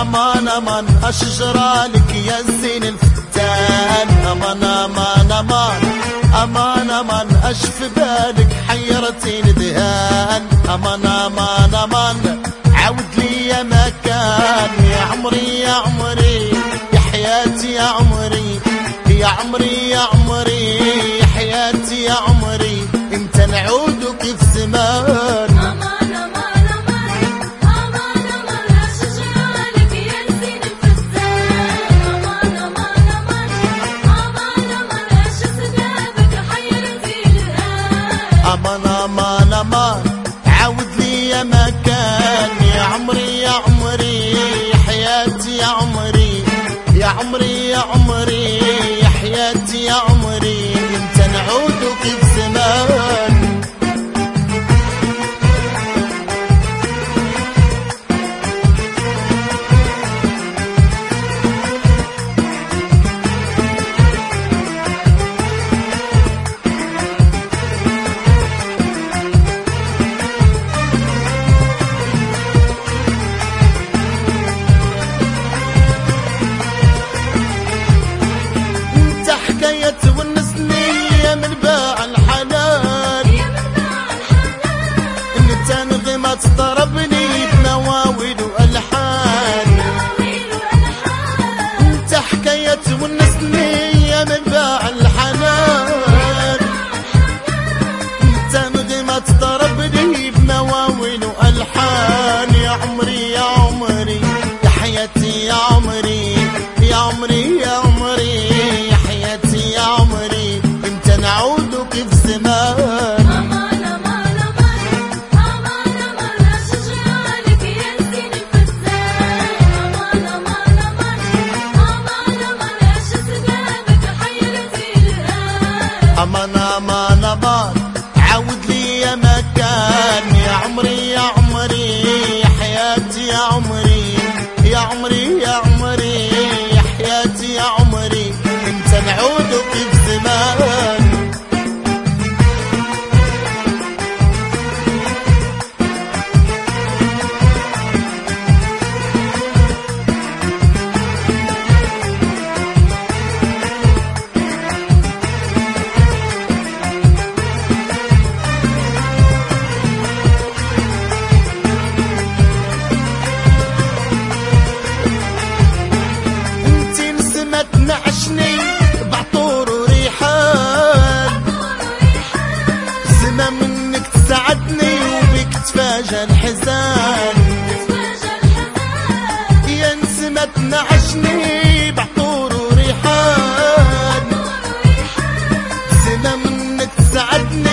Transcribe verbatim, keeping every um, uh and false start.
امان امان اشجرة لك يا الزين الفتان، امان امان امان امان امان اشف بالك حيرتي ندهان، امان امان امان عود لي يا مكان، يا عمري يا عمري يا حياتي يا عمري، يا عمري يا عمري يا حياتي يا عمري، انت نعود كيف زمان. امان امان امان امان امان اشجرة لك يا الزين الفتان، امان امان امان امان امان اشف بابك حيرتي الان، امان امان امان عود لي يا مكان، يا عمري يا عمري يا حياتي يا عمري، يا عمري يا عمري يا حياتي يا عمري، انت نعود كيف زمان. حكاية ونسني يا من باع الحنان، يا من باع الحنان انت نغمة تطربني بمواويل والحان، مواويل والحان، انت حكاية ونسني يا من باع الحنان، انت نغمة تطربني بمواويل والحان، يا عمري يا عمري يا حياتي يا عمري، يا عمري يا عمري يا حياتي يا عمري، انت نعود كيف زمان. امان امان امان امان امان اشجرة لك يا الزين الفتان، امان امان امان امان امان اشف بابك حيرتي الان، امان امان امان عود لي يا مكان، يا عمري يا عمري يا حياتي يا عمري، يا عمري يا عمري يا حياتي يا عمري، انت نعود كيف زمان. نعشني بعطور وريحان، سما منك تسعدني وبك تفاجأ الحزان، يا نسمة نعشني بعطور وريحان، سما منك تسعدني